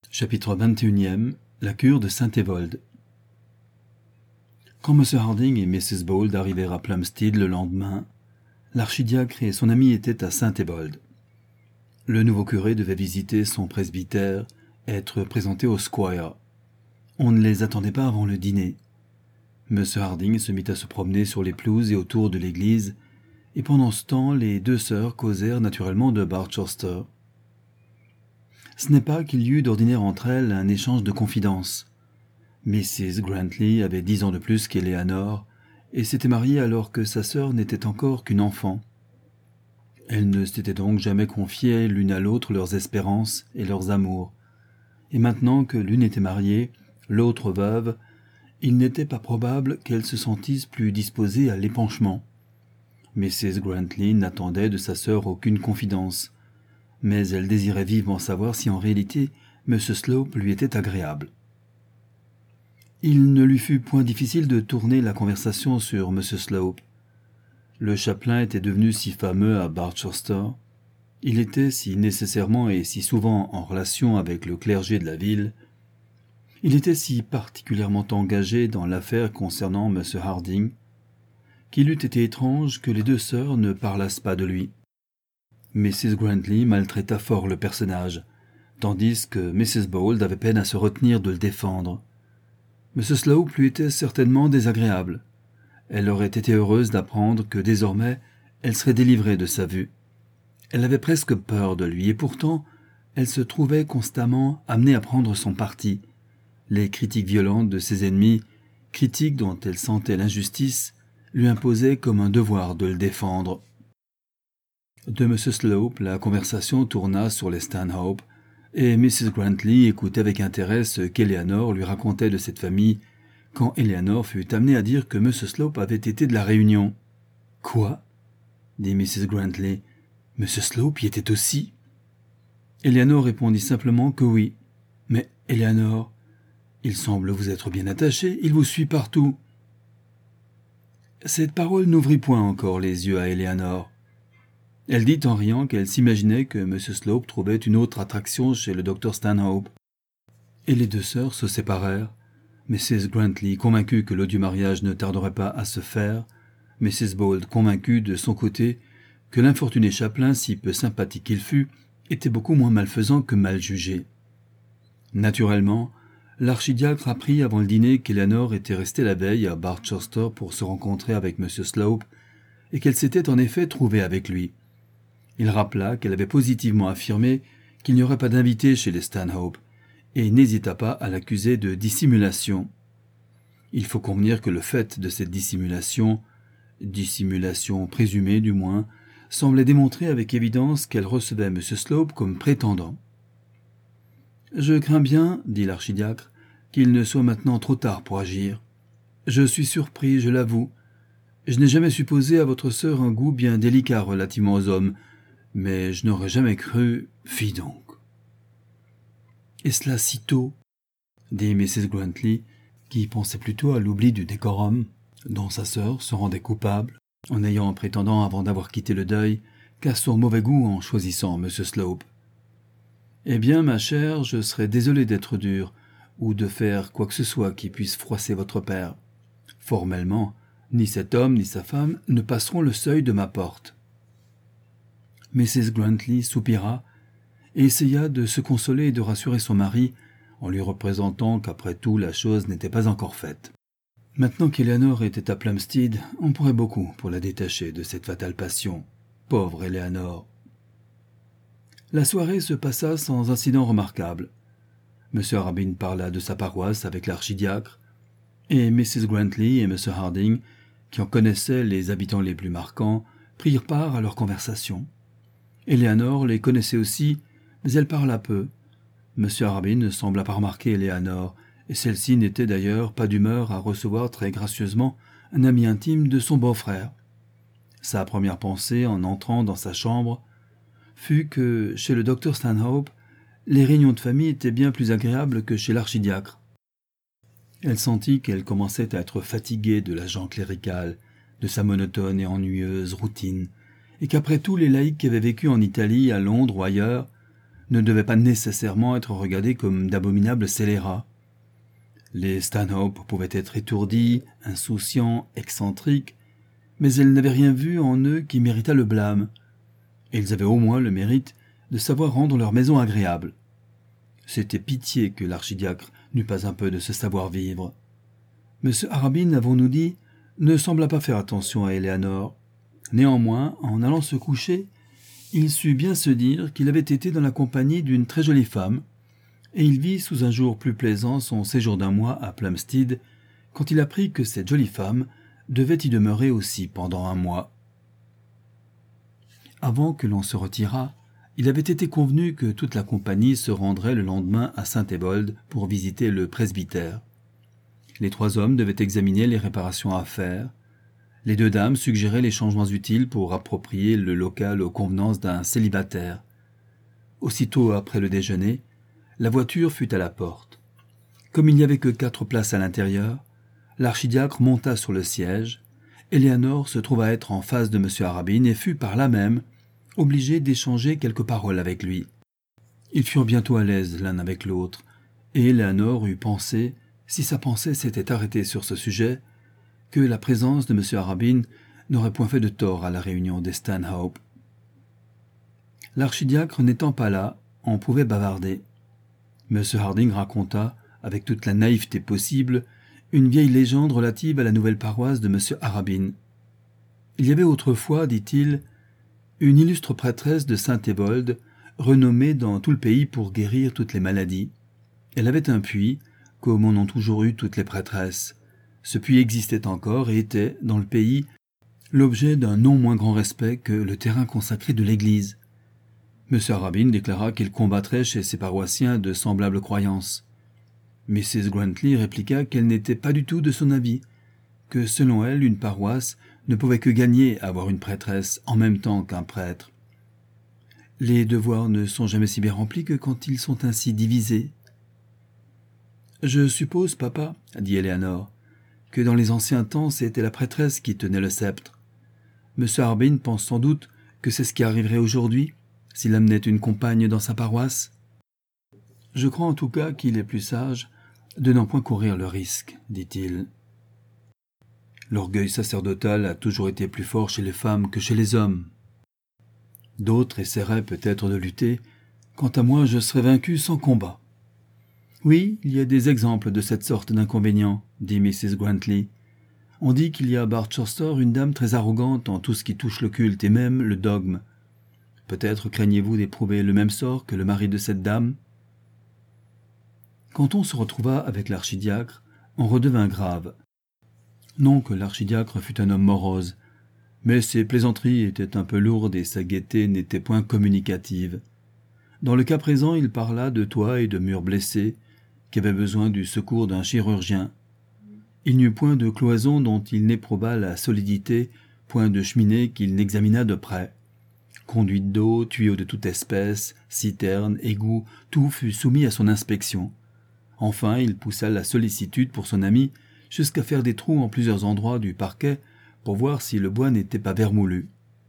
Chapitre 21. La cure de Saint-Évold. Quand M. Harding et Mrs. Bold arrivèrent à Plumstead le lendemain, l'archidiacre et son ami étaient à Saint-Évold. Le nouveau curé devait visiter son presbytère, être présenté au squire. On ne les attendait pas avant le dîner. M. Harding se mit à se promener sur les pelouses et autour de l'église, et pendant ce temps, les deux sœurs causèrent naturellement de Barchester. Ce n'est pas qu'il y eut d'ordinaire entre elles un échange de confidences. Mrs. Grantley avait 10 ans de plus qu'Eleanor, et s'était mariée alors que sa sœur n'était encore qu'une enfant. Elles ne s'étaient donc jamais confiées l'une à l'autre leurs espérances et leurs amours, et maintenant que l'une était mariée, l'autre veuve, il n'était pas probable qu'elles se sentissent plus disposées à l'épanchement. Mrs. Grantley n'attendait de sa sœur aucune confidence, mais elle désirait vivement savoir si en réalité M. Slope lui était agréable. Il ne lui fut point difficile de tourner la conversation sur M. Slope. Le chapelain était devenu si fameux à Barchester, il était si nécessairement et si souvent en relation avec le clergé de la ville, il était si particulièrement engagé dans l'affaire concernant M. Harding, qu'il eût été étrange que les deux sœurs ne parlassent pas de lui. Mrs. Grantley maltraita fort le personnage, tandis que Mrs. Bold avait peine à se retenir de le défendre. M. Slope lui était certainement désagréable. Elle aurait été heureuse d'apprendre que désormais elle serait délivrée de sa vue. Elle avait presque peur de lui, et pourtant elle se trouvait constamment amenée à prendre son parti. Les critiques violentes de ses ennemis, critiques dont elle sentait l'injustice, lui imposaient comme un devoir de le défendre. De M. Slope, la conversation tourna sur les Stanhope, et Mrs. Grantley écoutait avec intérêt ce qu'Eleanor lui racontait de cette famille, quand Eleanor fut amenée à dire que M. Slope avait été de la Réunion. « Quoi » dit Mrs. Grantley. « M. Slope y était aussi ?» Eleanor répondit simplement que oui. « Mais, Eleanor, il semble vous être bien attaché, il vous suit partout. » Cette parole n'ouvrit point encore les yeux à Eleanor. Elle dit en riant qu'elle s'imaginait que M. Slope trouvait une autre attraction chez le docteur Stanhope. Et les deux sœurs se séparèrent. Mrs. Grantley convaincue que l'odieux mariage ne tarderait pas à se faire, Mrs. Bold convaincue de son côté que l'infortuné chapelain, si peu sympathique qu'il fût, était beaucoup moins malfaisant que mal jugé. Naturellement, l'archidiacre apprit avant le dîner qu'Eleanor était restée la veille à Barchester pour se rencontrer avec M. Slope, et qu'elle s'était en effet trouvée avec lui. Il rappela qu'elle avait positivement affirmé qu'il n'y aurait pas d'invité chez les Stanhope, et n'hésita pas à l'accuser de dissimulation. Il faut convenir que le fait de cette dissimulation présumée du moins, semblait démontrer avec évidence qu'elle recevait M. Slope comme prétendant. « Je crains bien, dit l'archidiacre, qu'il ne soit maintenant trop tard pour agir. Je suis surpris, je l'avoue. Je n'ai jamais supposé à votre sœur un goût bien délicat relativement aux hommes, mais je n'aurais jamais cru... Fi donc. »« Et cela si tôt ?» dit Mrs. Grantley, qui pensait plutôt à l'oubli du décorum, dont sa sœur se rendait coupable, en ayant prétendant avant d'avoir quitté le deuil, qu'à son mauvais goût en choisissant M. Slope. « Eh bien, ma chère, je serais désolée d'être dure, ou de faire quoi que ce soit qui puisse froisser votre père. Formellement, ni cet homme ni sa femme ne passeront le seuil de ma porte. » Mrs. Grantley soupira et essaya de se consoler et de rassurer son mari en lui représentant qu'après tout la chose n'était pas encore faite. Maintenant qu'Eleanor était à Plumstead, on pourrait beaucoup pour la détacher de cette fatale passion. Pauvre Eleanor. La soirée se passa sans incident remarquable. M. Harbin parla de sa paroisse avec l'archidiacre, et Mrs. Grantley et M. Harding, qui en connaissaient les habitants les plus marquants, prirent part à leur conversation. Eleanor les connaissait aussi, mais elle parla peu. M. Harbin ne sembla pas remarquer Eleanor, et celle-ci n'était d'ailleurs pas d'humeur à recevoir très gracieusement un ami intime de son beau-frère. Sa première pensée, en entrant dans sa chambre, fut que, chez le docteur Stanhope, les réunions de famille étaient bien plus agréables que chez l'archidiacre. Elle sentit qu'elle commençait à être fatiguée de l'agent clérical, de sa monotone et ennuyeuse routine, et qu'après tout les laïcs qui avaient vécu en Italie, à Londres ou ailleurs, ne devaient pas nécessairement être regardés comme d'abominables scélérats. Les Stanhope pouvaient être étourdis, insouciants, excentriques, mais elle n'avait rien vu en eux qui méritât le blâme, et ils avaient au moins le mérite de savoir rendre leur maison agréable. C'était pitié que l'archidiacre n'eût pas un peu de ce savoir-vivre. M. Harabin, avons-nous dit, ne sembla pas faire attention à Éléanore. Néanmoins, en allant se coucher, il sut bien se dire qu'il avait été dans la compagnie d'une très jolie femme, et il vit sous un jour plus plaisant son séjour d'un mois à Plumstead, quand il apprit que cette jolie femme devait y demeurer aussi pendant un mois. Avant que l'on se retirât, il avait été convenu que toute la compagnie se rendrait le lendemain à Saint-Ébold pour visiter le presbytère. Les 3 hommes devaient examiner les réparations à faire. Les 2 dames suggéraient les changements utiles pour approprier le local aux convenances d'un célibataire. Aussitôt après le déjeuner, la voiture fut à la porte. Comme il n'y avait que 4 places à l'intérieur, l'archidiacre monta sur le siège. Éléanore se trouva être en face de M. Harabin et fut par là même obligée d'échanger quelques paroles avec lui. Ils furent bientôt à l'aise l'un avec l'autre, et Éléanore eut pensé, si sa pensée s'était arrêtée sur ce sujet, que la présence de M. Harabin n'aurait point fait de tort à la réunion des Stanhope. L'archidiacre n'étant pas là, on pouvait bavarder. M. Harding raconta, avec toute la naïveté possible, une vieille légende relative à la nouvelle paroisse de M. Harabin. Il y avait autrefois, dit-il, une illustre prêtresse de Saint-Ébold, renommée dans tout le pays pour guérir toutes les maladies. Elle avait un puits, comme en ont toujours eu toutes les prêtresses. Ce puits existait encore et était, dans le pays, l'objet d'un non moins grand respect que le terrain consacré de l'église. M. Harabin déclara qu'il combattrait chez ses paroissiens de semblables croyances. Mrs. Grantley répliqua qu'elle n'était pas du tout de son avis, que selon elle, une paroisse ne pouvait que gagner à avoir une prêtresse en même temps qu'un prêtre. Les devoirs ne sont jamais si bien remplis que quand ils sont ainsi divisés. « Je suppose, papa, dit Éléanore, que dans les anciens temps, c'était la prêtresse qui tenait le sceptre. M. Harbin pense sans doute que c'est ce qui arriverait aujourd'hui, s'il amenait une compagne dans sa paroisse. Je crois en tout cas qu'il est plus sage de n'en point courir le risque, dit-il. L'orgueil sacerdotal a toujours été plus fort chez les femmes que chez les hommes. D'autres essaieraient peut-être de lutter. Quant à moi, je serais vaincu sans combat. Oui, il y a des exemples de cette sorte d'inconvénients, dit Mrs. Grantley. On dit qu'il y a à Barchester une dame très arrogante en tout ce qui touche le culte et même le dogme. Peut-être craignez-vous d'éprouver le même sort que le mari de cette dame? Quand on se retrouva avec l'archidiacre, on redevint grave. Non que l'archidiacre fût un homme morose, mais ses plaisanteries étaient un peu lourdes et sa gaieté n'était point communicative. Dans le cas présent, il parla de toits et de murs blessés, qui avaient besoin du secours d'un chirurgien. Il n'y eut point de cloison dont il n'éprouvât la solidité, point de cheminée qu'il n'examinât de près. Conduite d'eau, tuyaux de toute espèce, citernes, égouts, tout fut soumis à son inspection. Enfin, il poussa la sollicitude pour son ami jusqu'à faire des trous en plusieurs endroits du parquet pour voir si le bois n'était pas vermoulu.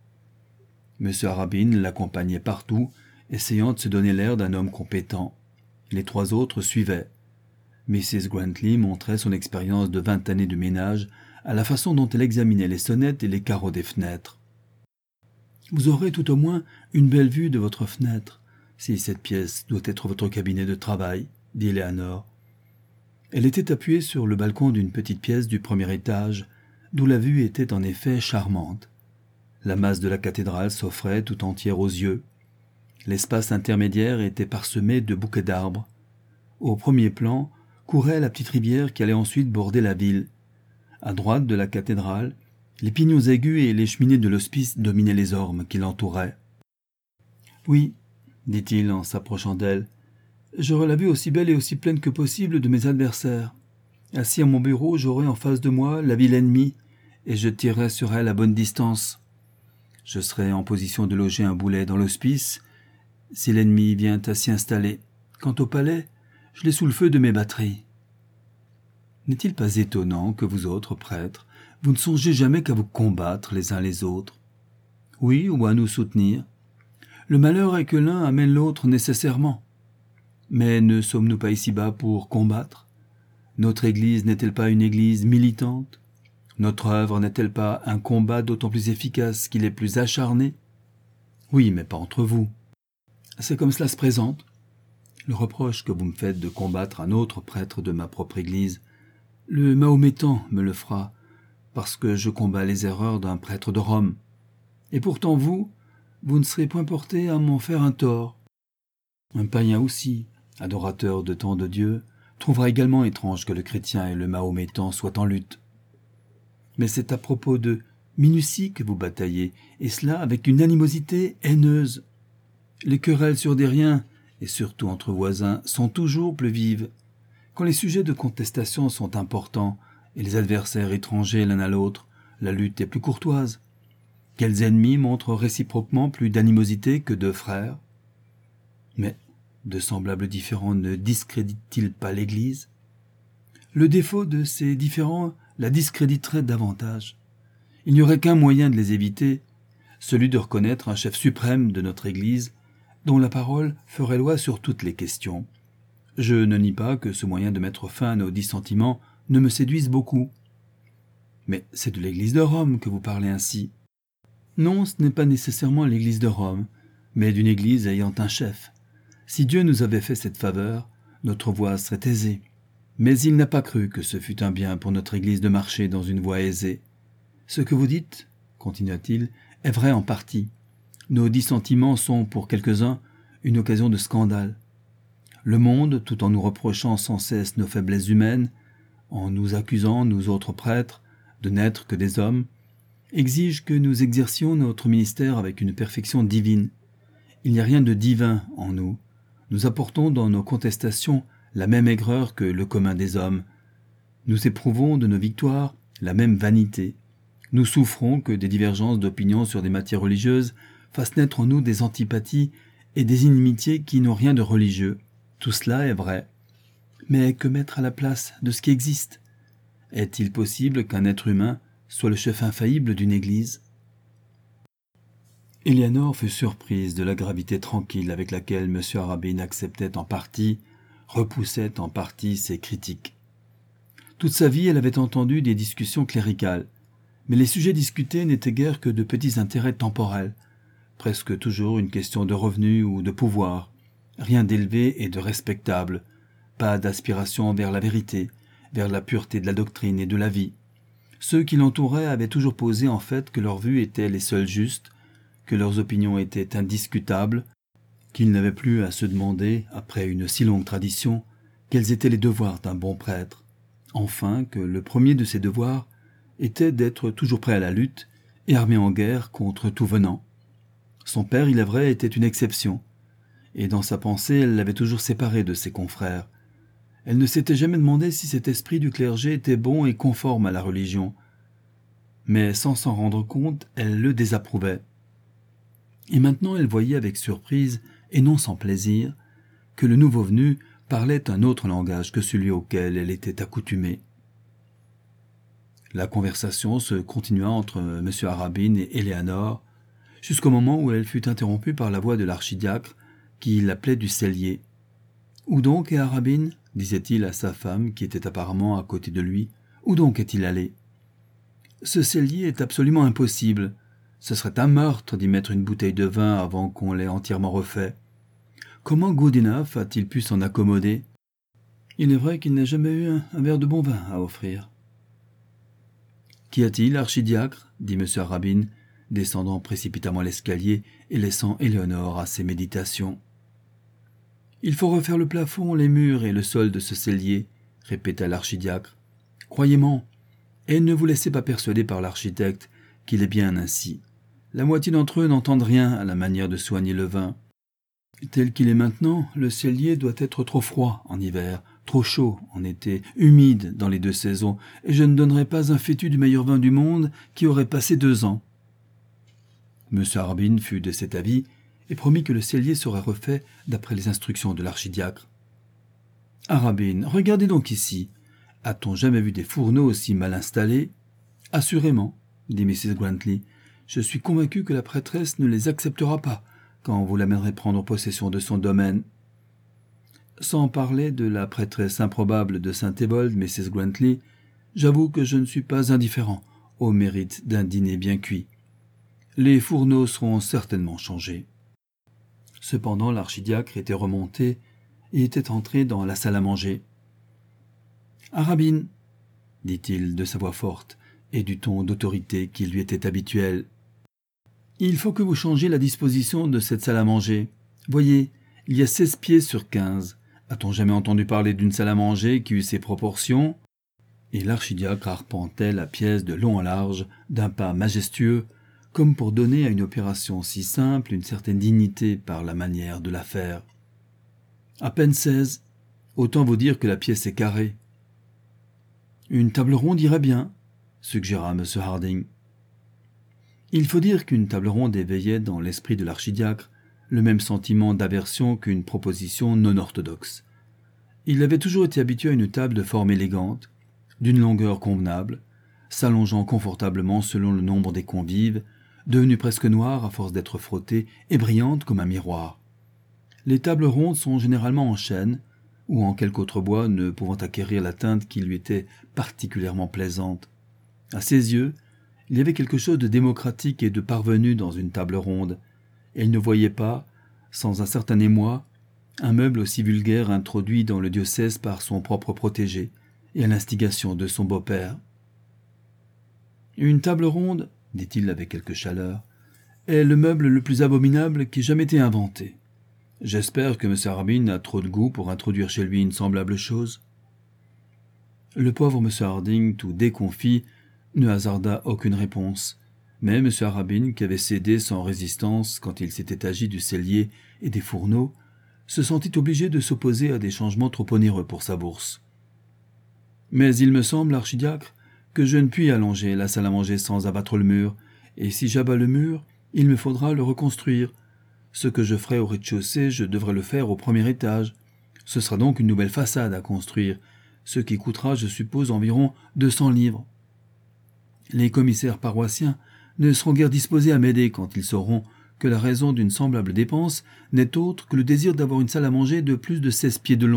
M. Harabin l'accompagnait partout, essayant de se donner l'air d'un homme compétent. Les 3 autres suivaient. Mrs. Grantley montrait son expérience de 20 années de ménage à la façon dont elle examinait les sonnettes et les carreaux des fenêtres. « Vous aurez tout au moins une belle vue de votre fenêtre, si cette pièce doit être votre cabinet de travail, » dit Éléanore. Elle était appuyée sur le balcon d'une petite pièce du premier étage, d'où la vue était en effet charmante. La masse de la cathédrale s'offrait tout entière aux yeux. L'espace intermédiaire était parsemé de bouquets d'arbres. Au premier plan courait la petite rivière qui allait ensuite border la ville. À droite de la cathédrale, les pignons aigus et les cheminées de l'hospice dominaient les ormes qui l'entouraient. « Oui, dit-il en s'approchant d'elle, j'aurais la vue aussi belle et aussi pleine que possible de mes adversaires. Assis à mon bureau, j'aurais en face de moi la ville ennemie, et je tirerais sur elle à bonne distance. Je serais en position de loger un boulet dans l'hospice, si l'ennemi vient à s'y installer. Quant au palais, je l'ai sous le feu de mes batteries. N'est-il pas étonnant que vous autres, prêtres, vous ne songez jamais qu'à vous combattre les uns les autres? Oui, ou à nous soutenir. Le malheur est que l'un amène l'autre nécessairement. Mais ne sommes-nous pas ici-bas pour combattre? Notre Église n'est-elle pas une Église militante? Notre œuvre n'est-elle pas un combat d'autant plus efficace qu'il est plus acharné? Oui, mais pas entre vous. C'est comme cela se présente. Le reproche que vous me faites de combattre un autre prêtre de ma propre Église, le Mahométan me le fera, parce que je combats les erreurs d'un prêtre de Rome. Et pourtant vous ne serez point porté à m'en faire un tort. Un païen aussi, adorateur de tant de Dieu, trouvera également étrange que le chrétien et le Mahométan soient en lutte. Mais c'est à propos de minutie que vous bataillez, et cela avec une animosité haineuse. Les querelles sur des riens, et surtout entre voisins, sont toujours plus vives. Quand les sujets de contestation sont importants, et les adversaires étrangers l'un à l'autre, la lutte est plus courtoise. Quels ennemis montrent réciproquement plus d'animosité que deux frères? Mais de semblables différends ne discréditent-ils pas l'Église? Le défaut de ces différends la discréditerait davantage. Il n'y aurait qu'un moyen de les éviter, celui de reconnaître un chef suprême de notre Église, dont la parole ferait loi sur toutes les questions. Je ne nie pas que ce moyen de mettre fin à nos dissentiments ne me séduise beaucoup. Mais c'est de l'Église de Rome que vous parlez ainsi. Non, ce n'est pas nécessairement l'Église de Rome, mais d'une Église ayant un chef. Si Dieu nous avait fait cette faveur, notre voie serait aisée. Mais il n'a pas cru que ce fût un bien pour notre Église de marcher dans une voie aisée. Ce que vous dites, continua-t-il, est vrai en partie. Nos dissentiments sont, pour quelques-uns, une occasion de scandale. Le monde, tout en nous reprochant sans cesse nos faiblesses humaines, en nous accusant, nous autres prêtres, de n'être que des hommes, exige que nous exercions notre ministère avec une perfection divine. Il n'y a rien de divin en nous. Nous apportons dans nos contestations la même aigreur que le commun des hommes. Nous éprouvons de nos victoires la même vanité. Nous souffrons que des divergences d'opinion sur des matières religieuses fassent naître en nous des antipathies et des inimitiés qui n'ont rien de religieux. Tout cela est vrai. Mais que mettre à la place de ce qui existe? Est-il possible qu'un être humain soit le chef infaillible d'une Église? Éléanore fut surprise de la gravité tranquille avec laquelle M. Arabine acceptait en partie, repoussait en partie ses critiques. Toute sa vie, elle avait entendu des discussions cléricales, mais les sujets discutés n'étaient guère que de petits intérêts temporels, presque toujours une question de revenus ou de pouvoir, rien d'élevé et de respectable, pas d'aspiration vers la vérité, vers la pureté de la doctrine et de la vie. Ceux qui l'entouraient avaient toujours posé en fait que leurs vues étaient les seules justes, que leurs opinions étaient indiscutables, qu'ils n'avaient plus à se demander, après une si longue tradition, quels étaient les devoirs d'un bon prêtre. Enfin, que le premier de ces devoirs était d'être toujours prêt à la lutte et armé en guerre contre tout venant. Son père, il est vrai, était une exception, et dans sa pensée, elle l'avait toujours séparé de ses confrères. Elle ne s'était jamais demandé si cet esprit du clergé était bon et conforme à la religion. Mais sans s'en rendre compte, elle le désapprouvait. Et maintenant elle voyait avec surprise, et non sans plaisir, que le nouveau venu parlait un autre langage que celui auquel elle était accoutumée. La conversation se continua entre M. Arabine et Éléanore, jusqu'au moment où elle fut interrompue par la voix de l'archidiacre, qui l'appelait du cellier. « Où donc est Arabine ?» disait-il à sa femme, qui était apparemment à côté de lui. « Où donc est-il allé ?»« Ce cellier est absolument impossible. Ce serait un meurtre d'y mettre une bouteille de vin avant qu'on l'ait entièrement refait. Comment Goodenough a-t-il pu s'en accommoder? Il est vrai qu'il n'a jamais eu un verre de bon vin à offrir. »« Qu'y a-t-il, archidiacre ?» dit M. Arabine, descendant précipitamment l'escalier et laissant Éléonore à ses méditations. « Il faut refaire le plafond, les murs et le sol de ce cellier, » répéta l'archidiacre. « Croyez-moi, et ne vous laissez pas persuader par l'architecte qu'il est bien ainsi. La moitié d'entre eux n'entendent rien à la manière de soigner le vin. Tel qu'il est maintenant, le cellier doit être trop froid en hiver, trop chaud en été, humide dans les 2 saisons, et je ne donnerais pas un fétu du meilleur vin du monde qui aurait passé 2 ans. » M. Arabine fut de cet avis et promit que le cellier serait refait d'après les instructions de l'archidiacre. « Arabine, regardez donc ici. A-t-on jamais vu des fourneaux aussi mal installés? »« Assurément, dit Mrs. Grantley. Je suis convaincu que la prêtresse ne les acceptera pas, quand vous l'amènerez prendre possession de son domaine. Sans parler de la prêtresse improbable de Saint-Ébold, Mrs. Grantley, j'avoue que je ne suis pas indifférent au mérite d'un dîner bien cuit. Les fourneaux seront certainement changés. » Cependant, l'archidiacre était remonté et était entré dans la salle à manger. « Arabine, » dit-il de sa voix forte et du ton d'autorité qui lui était habituel, « il faut que vous changiez la disposition de cette salle à manger. Voyez, il y a 16 pieds sur 15. A-t-on jamais entendu parler d'une salle à manger qui eut ces proportions ?» Et l'archidiacre arpentait la pièce de long en large, d'un pas majestueux, comme pour donner à une opération si simple une certaine dignité par la manière de la faire. « À peine 16. Autant vous dire que la pièce est carrée. »« Une table ronde irait bien, » suggéra M. Harding. Il faut dire qu'une table ronde éveillait dans l'esprit de l'archidiacre le même sentiment d'aversion qu'une proposition non orthodoxe. Il avait toujours été habitué à une table de forme élégante, d'une longueur convenable, s'allongeant confortablement selon le nombre des convives, devenue presque noire à force d'être frottée et brillante comme un miroir. Les tables rondes sont généralement en chêne, ou en quelque autre bois ne pouvant acquérir la teinte qui lui était particulièrement plaisante. À ses yeux, il y avait quelque chose de démocratique et de parvenu dans une table ronde, et il ne voyait pas, sans un certain émoi, un meuble aussi vulgaire introduit dans le diocèse par son propre protégé et à l'instigation de son beau-père. « Une table ronde, » dit-il avec quelque chaleur, « est le meuble le plus abominable qui ait jamais été inventé. J'espère que M. Harbin a trop de goût pour introduire chez lui une semblable chose. » Le pauvre M. Harding, tout déconfit, ne hasarda aucune réponse, mais M. Harbin, qui avait cédé sans résistance quand il s'était agi du cellier et des fourneaux, se sentit obligé de s'opposer à des changements trop onéreux pour sa bourse. « Mais il me semble, archidiacre, que je ne puis allonger la salle à manger sans abattre le mur, et si j'abats le mur, il me faudra le reconstruire. Ce que je ferai au rez-de-chaussée, je devrais le faire au premier étage. Ce sera donc une nouvelle façade à construire, ce qui coûtera, je suppose, environ 200 livres. Les commissaires paroissiens ne seront guère disposés à m'aider quand ils sauront que la raison d'une semblable dépense n'est autre que le désir d'avoir une salle à manger de plus de 16 pieds de long. »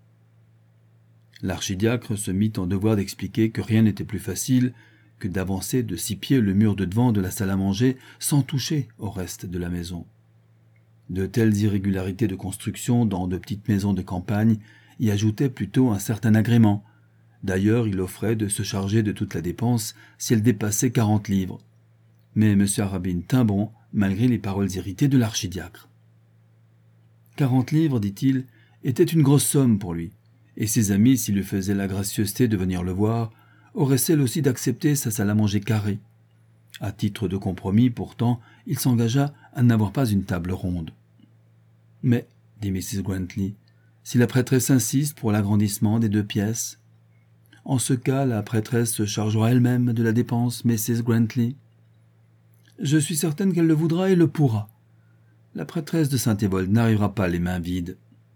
L'archidiacre se mit en devoir d'expliquer que rien n'était plus facile que d'avancer de 6 pieds le mur de devant de la salle à manger sans toucher au reste de la maison. De telles irrégularités de construction dans de petites maisons de campagne y ajoutaient plutôt un certain agrément. D'ailleurs, il offrait de se charger de toute la dépense si elle dépassait 40 livres. Mais M. Harbin tint bon, malgré les paroles irritées de l'archidiacre. 40 livres, dit-il, était une grosse somme pour lui, et ses amis, s'il lui faisaient la gracieuseté de venir le voir, auraient celle aussi d'accepter sa salle à manger carrée. À titre de compromis, pourtant, il s'engagea à n'avoir pas une table ronde. « Mais, dit Mrs. Grantley, si la prêtresse insiste pour l'agrandissement des 2 pièces, en ce cas, la prêtresse se chargera elle-même de la dépense, Mrs. Grantley. Je suis certaine qu'elle le voudra et le pourra. La prêtresse de Saint-Ébold n'arrivera pas les mains vides. »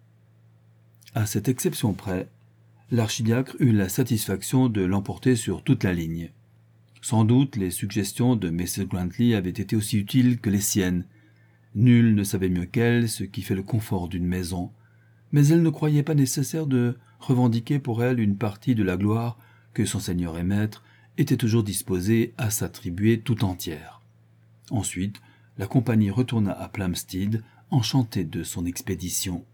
À cette exception près, l'archidiacre eut la satisfaction de l'emporter sur toute la ligne. Sans doute les suggestions de Mrs. Grantley avaient été aussi utiles que les siennes. Nul ne savait mieux qu'elle ce qui fait le confort d'une maison, mais elle ne croyait pas nécessaire de revendiquer pour elle une partie de la gloire que son seigneur et maître était toujours disposé à s'attribuer tout entière. Ensuite, la compagnie retourna à Plumstead, enchantée de son expédition.